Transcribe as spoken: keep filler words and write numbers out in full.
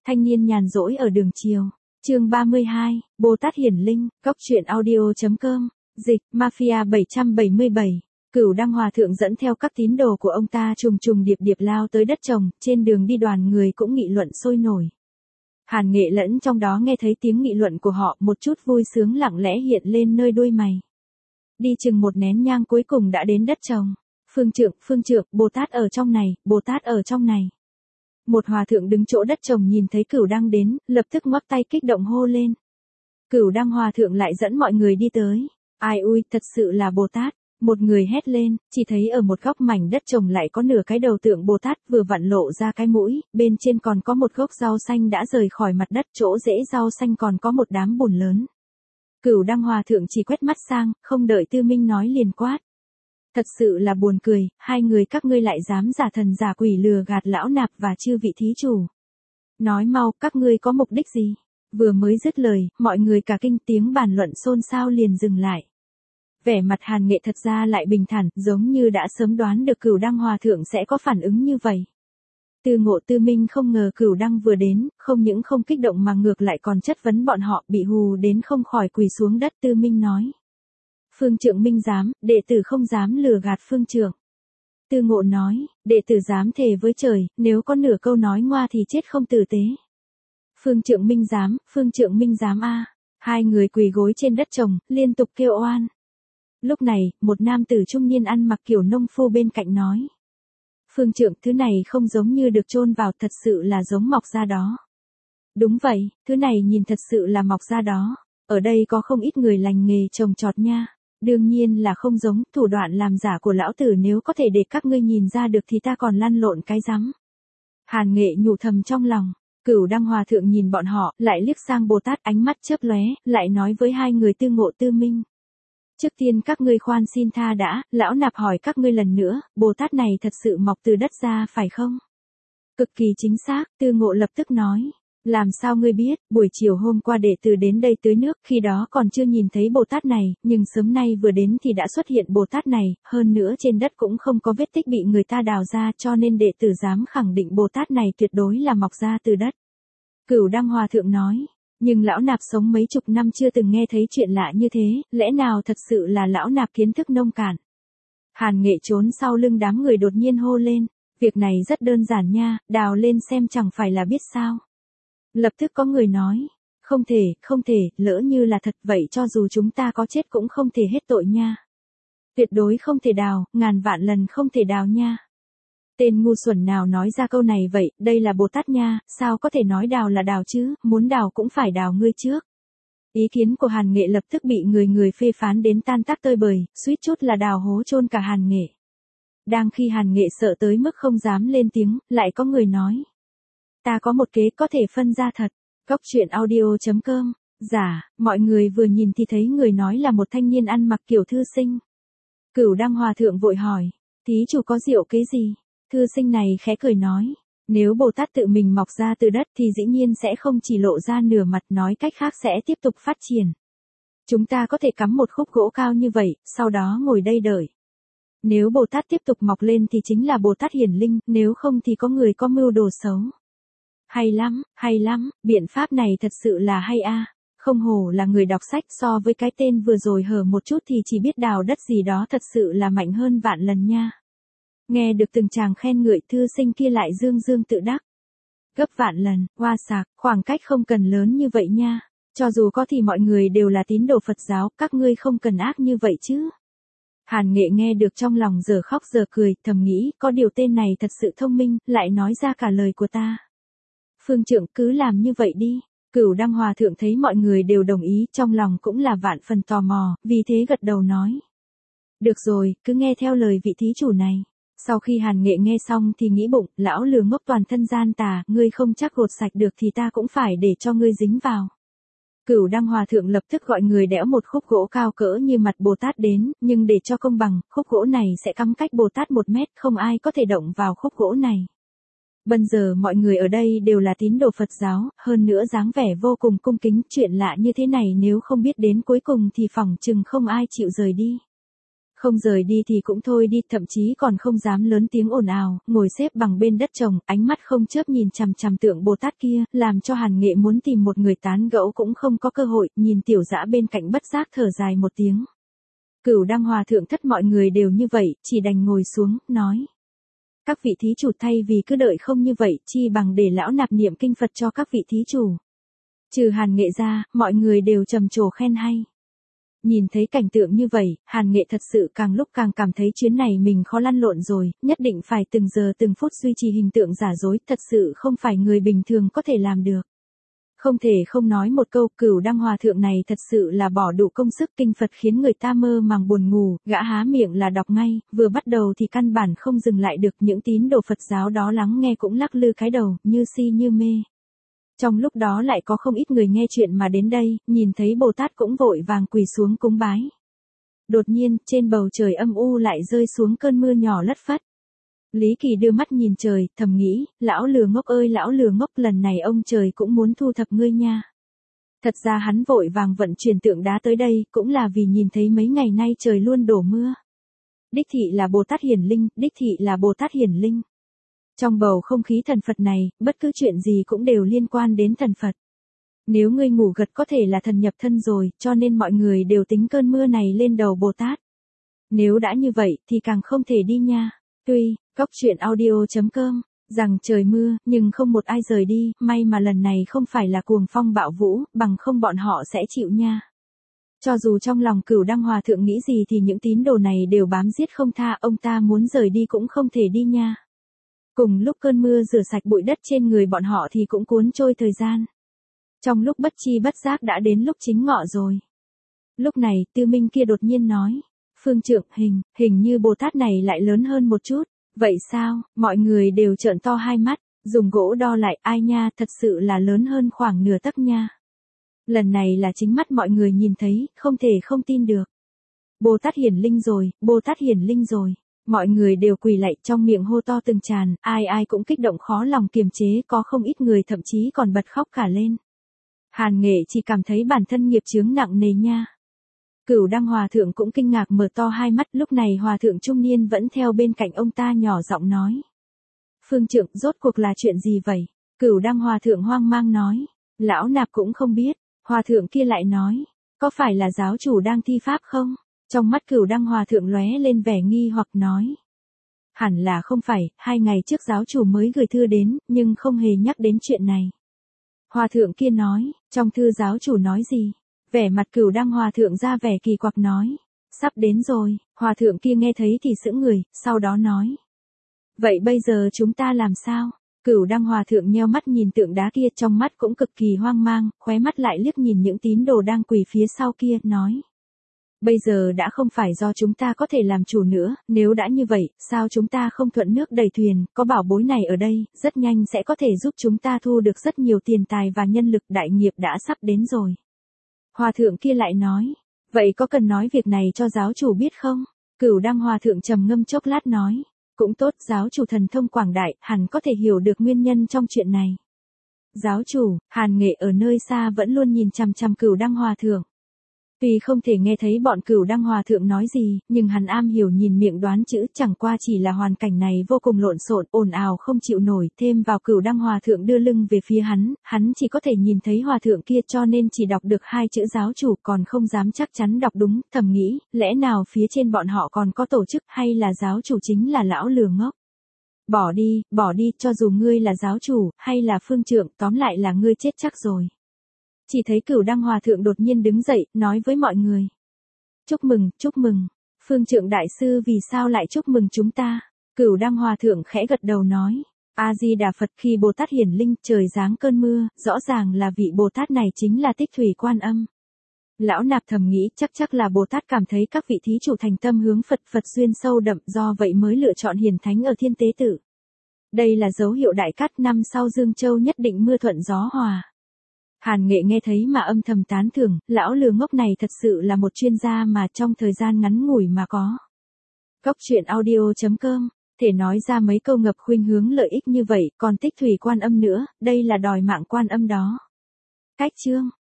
Thanh niên nhàn rỗi ở đường chiều. Chương ba mươi hai, Bồ Tát Hiển Linh, Cóc truyện audio chấm com, dịch, Mafia bảy trăm bảy mươi bảy. Cửu Đăng Hòa Thượng dẫn theo các tín đồ của ông ta trùng trùng điệp điệp lao tới đất trồng, trên đường đi đoàn người cũng nghị luận sôi nổi. Hàn Nghệ lẫn trong đó nghe thấy tiếng nghị luận của họ, một chút vui sướng lặng lẽ hiện lên nơi đuôi mày. Đi chừng một nén nhang cuối cùng đã đến đất trồng. Phương trượng, phương trượng, Bồ Tát ở trong này, Bồ Tát ở trong này. Một hòa thượng đứng chỗ đất trồng nhìn thấy Cửu Đăng đến, lập tức ngoắc tay kích động hô lên. Cửu Đăng Hòa Thượng lại dẫn mọi người đi tới. Ai ui, thật sự là Bồ Tát. Một người hét lên, chỉ thấy ở một góc mảnh đất trồng lại có nửa cái đầu tượng Bồ Tát vừa vặn lộ ra cái mũi, bên trên còn có một gốc rau xanh đã rời khỏi mặt đất, chỗ rễ rau xanh còn có một đám bùn lớn. Cửu Đăng Hòa Thượng chỉ quét mắt sang, không đợi Tư Minh nói liền quát. Thật sự là buồn cười, hai người các ngươi lại dám giả thần giả quỷ lừa gạt lão nạp và chư vị thí chủ. Nói mau, các ngươi có mục đích gì? Vừa mới dứt lời, mọi người cả kinh, tiếng bàn luận xôn xao liền dừng lại. Vẻ mặt Hàn Nghệ thật ra lại bình thản, giống như đã sớm đoán được Cửu Đăng Hòa Thượng sẽ có phản ứng như vậy. Tư Ngộ Tư Minh không ngờ Cửu Đăng vừa đến, không những không kích động mà ngược lại còn chất vấn bọn họ, bị hù đến không khỏi quỳ xuống đất. Tư Minh nói. Phương trượng minh dám, đệ tử không dám lừa gạt phương trượng. Tư Ngộ nói, đệ tử dám thề với trời, nếu có nửa câu nói ngoa thì chết không tử tế. Phương trượng minh dám, phương trượng minh dám a. Hai người quỳ gối trên đất trồng, liên tục kêu oan. Lúc này, một nam tử trung niên ăn mặc kiểu nông phu bên cạnh nói. Phương trượng, thứ này không giống như được chôn vào, thật sự là giống mọc ra đó. Đúng vậy, thứ này nhìn thật sự là mọc ra đó. Ở đây có không ít người lành nghề trồng trọt nha. Đương nhiên là không giống, thủ đoạn làm giả của lão tử nếu có thể để các ngươi nhìn ra được thì ta còn lăn lộn cái rắm. Hàn Nghệ nhủ thầm trong lòng. Cửu Đăng Hòa Thượng nhìn bọn họ, lại liếc sang Bồ Tát, ánh mắt chớp lóe, lại nói với hai người Tư Ngộ Tư Minh. Trước tiên các ngươi khoan xin tha đã, lão nạp hỏi các ngươi lần nữa, Bồ Tát này thật sự mọc từ đất ra phải không? Cực kỳ chính xác, Tư Ngộ lập tức nói. Làm sao ngươi biết, buổi chiều hôm qua đệ tử đến đây tưới nước, khi đó còn chưa nhìn thấy Bồ Tát này, nhưng sớm nay vừa đến thì đã xuất hiện Bồ Tát này, hơn nữa trên đất cũng không có vết tích bị người ta đào ra, cho nên đệ tử dám khẳng định Bồ Tát này tuyệt đối là mọc ra từ đất. Cửu Đăng Hòa Thượng nói, nhưng lão nạp sống mấy chục năm chưa từng nghe thấy chuyện lạ như thế, lẽ nào thật sự là lão nạp kiến thức nông cạn. Hàn Nghệ trốn sau lưng đám người đột nhiên hô lên, việc này rất đơn giản nha, đào lên xem chẳng phải là biết sao. Lập tức có người nói, không thể, không thể, lỡ như là thật vậy cho dù chúng ta có chết cũng không thể hết tội nha. Tuyệt đối không thể đào, ngàn vạn lần không thể đào nha. Tên ngu xuẩn nào nói ra câu này vậy, đây là Bồ Tát nha, sao có thể nói đào là đào chứ, muốn đào cũng phải đào ngươi trước. Ý kiến của Hàn Nghệ lập tức bị người người phê phán đến tan tác tơi bời, suýt chút là đào hố chôn cả Hàn Nghệ. Đang khi Hàn Nghệ sợ tới mức không dám lên tiếng, lại có người nói. Ta có một kế có thể phân ra thật. Cóc truyện audio chấm com. Giả, mọi người vừa nhìn thì thấy người nói là một thanh niên ăn mặc kiểu thư sinh. Cửu Đăng Hòa Thượng vội hỏi, thí chủ có diệu kế gì? Thư sinh này khẽ cười nói, nếu Bồ Tát tự mình mọc ra từ đất thì dĩ nhiên sẽ không chỉ lộ ra nửa mặt, nói cách khác sẽ tiếp tục phát triển. Chúng ta có thể cắm một khúc gỗ cao như vậy, sau đó ngồi đây đợi. Nếu Bồ Tát tiếp tục mọc lên thì chính là Bồ Tát Hiển Linh, nếu không thì có người có mưu đồ xấu. Hay lắm, hay lắm, biện pháp này thật sự là hay a. Không hổ là người đọc sách, so với cái tên vừa rồi hở một chút thì chỉ biết đào đất gì đó thật sự là mạnh hơn vạn lần nha. Nghe được từng chàng khen ngợi, thư sinh kia lại dương dương tự đắc. Gấp vạn lần, hoa sạc, khoảng cách không cần lớn như vậy nha. Cho dù có thì mọi người đều là tín đồ Phật giáo, các ngươi không cần ác như vậy chứ. Hàn Nghệ nghe được trong lòng giờ khóc giờ cười, thầm nghĩ, có điều tên này thật sự thông minh, lại nói ra cả lời của ta. Phương trượng cứ làm như vậy đi. Cửu Đăng Hòa Thượng thấy mọi người đều đồng ý, trong lòng cũng là vạn phần tò mò, vì thế gật đầu nói. Được rồi, cứ nghe theo lời vị thí chủ này. Sau khi Hàn Nghệ nghe xong thì nghĩ bụng, lão lừa ngốc toàn thân gian tà, ngươi không chắc gột sạch được thì ta cũng phải để cho ngươi dính vào. Cửu Đăng Hòa Thượng lập tức gọi người đẽo một khúc gỗ cao cỡ như mặt Bồ Tát đến, nhưng để cho công bằng, khúc gỗ này sẽ cắm cách Bồ Tát một mét, không ai có thể động vào khúc gỗ này. Bây giờ mọi người ở đây đều là tín đồ Phật giáo, hơn nữa dáng vẻ vô cùng cung kính, chuyện lạ như thế này nếu không biết đến cuối cùng thì phỏng chừng không ai chịu rời đi. Không rời đi thì cũng thôi đi, thậm chí còn không dám lớn tiếng ồn ào, ngồi xếp bằng bên đất trồng, ánh mắt không chớp nhìn chằm chằm tượng Bồ Tát kia, làm cho Hàn Nghệ muốn tìm một người tán gẫu cũng không có cơ hội, nhìn Tiểu Dã bên cạnh bất giác thở dài một tiếng. Cửu Đăng Hòa thượng thất mọi người đều như vậy, chỉ đành ngồi xuống, nói. Các vị thí chủ thay vì cứ đợi không như vậy, chi bằng để lão nạp niệm kinh Phật cho các vị thí chủ. Trừ Hàn Nghệ ra, mọi người đều trầm trồ khen hay. Nhìn thấy cảnh tượng như vậy, Hàn Nghệ thật sự càng lúc càng cảm thấy chuyến này mình khó lăn lộn rồi, nhất định phải từng giờ từng phút duy trì hình tượng giả dối, thật sự không phải người bình thường có thể làm được. Không thể không nói một câu, Cửu Đăng Hòa thượng này thật sự là bỏ đủ công sức, kinh Phật khiến người ta mơ màng buồn ngủ, gã há miệng là đọc ngay, vừa bắt đầu thì căn bản không dừng lại được, những tín đồ Phật giáo đó lắng nghe cũng lắc lư cái đầu, như si như mê. Trong lúc đó lại có không ít người nghe chuyện mà đến đây, nhìn thấy Bồ Tát cũng vội vàng quỳ xuống cúng bái. Đột nhiên, trên bầu trời âm u lại rơi xuống cơn mưa nhỏ lất phất. Lý Kỳ đưa mắt nhìn trời, thầm nghĩ, lão lừa ngốc ơi lão lừa ngốc, lần này ông trời cũng muốn thu thập ngươi nha. Thật ra hắn vội vàng vận chuyển tượng đá tới đây, cũng là vì nhìn thấy mấy ngày nay trời luôn đổ mưa. Đích thị là Bồ Tát Hiển Linh, đích thị là Bồ Tát Hiển Linh. Trong bầu không khí thần Phật này, bất cứ chuyện gì cũng đều liên quan đến thần Phật. Nếu ngươi ngủ gật có thể là thần nhập thân rồi, cho nên mọi người đều tính cơn mưa này lên đầu Bồ Tát. Nếu đã như vậy, thì càng không thể đi nha. Tuy, Cóc Truyện Audio chấm com, rằng trời mưa, nhưng không một ai rời đi, may mà lần này không phải là cuồng phong bạo vũ, bằng không bọn họ sẽ chịu nha. Cho dù trong lòng Cửu Đăng Hòa thượng nghĩ gì thì những tín đồ này đều bám giết không tha, ông ta muốn rời đi cũng không thể đi nha. Cùng lúc cơn mưa rửa sạch bụi đất trên người bọn họ thì cũng cuốn trôi thời gian. Trong lúc bất chi bất giác đã đến lúc chính ngọ rồi. Lúc này, Tư Minh kia đột nhiên nói. Phương trượng, hình, hình như Bồ Tát này lại lớn hơn một chút. Vậy sao, mọi người đều trợn to hai mắt, dùng gỗ đo lại, ai nha, thật sự là lớn hơn khoảng nửa tấc nha. Lần này là chính mắt mọi người nhìn thấy, không thể không tin được. Bồ Tát Hiển Linh rồi, Bồ Tát Hiển Linh rồi. Mọi người đều quỳ lạy, trong miệng hô to từng tràn, ai ai cũng kích động khó lòng kiềm chế, có không ít người thậm chí còn bật khóc cả lên. Hàn Nghệ chỉ cảm thấy bản thân nghiệp chướng nặng nề nha. Cửu Đăng Hòa thượng cũng kinh ngạc mở to hai mắt, lúc này Hòa thượng trung niên vẫn theo bên cạnh ông ta nhỏ giọng nói. Phương trượng, rốt cuộc là chuyện gì vậy? Cửu Đăng Hòa thượng hoang mang nói. Lão nạp cũng không biết. Hòa thượng kia lại nói. Có phải là giáo chủ đang thi pháp không? Trong mắt Cửu Đăng Hòa thượng lóe lên vẻ nghi hoặc nói. Hẳn là không phải, hai ngày trước giáo chủ mới gửi thư đến, nhưng không hề nhắc đến chuyện này. Hòa thượng kia nói, trong thư giáo chủ nói gì? Vẻ mặt Cửu Đăng Hòa thượng ra vẻ kỳ quặc nói. Sắp đến rồi, Hòa thượng kia nghe thấy thì sững người, sau đó nói. Vậy bây giờ chúng ta làm sao? Cửu Đăng Hòa thượng nheo mắt nhìn tượng đá kia, trong mắt cũng cực kỳ hoang mang, khóe mắt lại liếc nhìn những tín đồ đang quỳ phía sau kia, nói. Bây giờ đã không phải do chúng ta có thể làm chủ nữa, nếu đã như vậy, sao chúng ta không thuận nước đẩy thuyền, có bảo bối này ở đây, rất nhanh sẽ có thể giúp chúng ta thu được rất nhiều tiền tài và nhân lực, đại nghiệp đã sắp đến rồi. Hòa thượng kia lại nói, vậy có cần nói việc này cho giáo chủ biết không? Cửu Đăng Hòa thượng trầm ngâm chốc lát nói, cũng tốt, giáo chủ thần thông quảng đại, hẳn có thể hiểu được nguyên nhân trong chuyện này. Giáo chủ, Hàn Nghệ ở nơi xa vẫn luôn nhìn chằm chằm Cửu Đăng Hòa thượng. Tuy không thể nghe thấy bọn Cửu Đăng Hòa thượng nói gì, nhưng hắn am hiểu nhìn miệng đoán chữ, chẳng qua chỉ là hoàn cảnh này vô cùng lộn xộn, ồn ào không chịu nổi, thêm vào Cửu Đăng Hòa thượng đưa lưng về phía hắn, hắn chỉ có thể nhìn thấy hòa thượng kia cho nên chỉ đọc được hai chữ giáo chủ, còn không dám chắc chắn đọc đúng, thầm nghĩ, lẽ nào phía trên bọn họ còn có tổ chức hay là giáo chủ chính là lão lừa ngốc. Bỏ đi, bỏ đi, cho dù ngươi là giáo chủ, hay là phương trượng, tóm lại là ngươi chết chắc rồi. Chỉ thấy Cửu Đăng Hòa thượng đột nhiên đứng dậy, nói với mọi người. Chúc mừng, chúc mừng. Phương trượng đại sư vì sao lại chúc mừng chúng ta? Cửu Đăng Hòa thượng khẽ gật đầu nói. A-di-đà Phật, khi Bồ Tát Hiển Linh trời giáng cơn mưa, rõ ràng là vị Bồ Tát này chính là Tích Thủy Quan Âm. Lão nạp thầm nghĩ chắc chắc là Bồ Tát cảm thấy các vị thí chủ thành tâm hướng Phật Phật duyên sâu đậm, do vậy mới lựa chọn hiển thánh ở Thiên Tế Tự. Đây là dấu hiệu đại cát, năm sau Dương Châu nhất định mưa thuận gió hòa. Hàn Nghệ nghe thấy mà âm thầm tán thưởng, lão lừa ngốc này thật sự là một chuyên gia mà trong thời gian ngắn ngủi mà có. Cóc Truyện Audio chấm com, thể nói ra mấy câu ngập khuynh hướng lợi ích như vậy, còn Tích Thủy Quan Âm nữa, đây là đòi mạng Quan Âm đó. Cách chương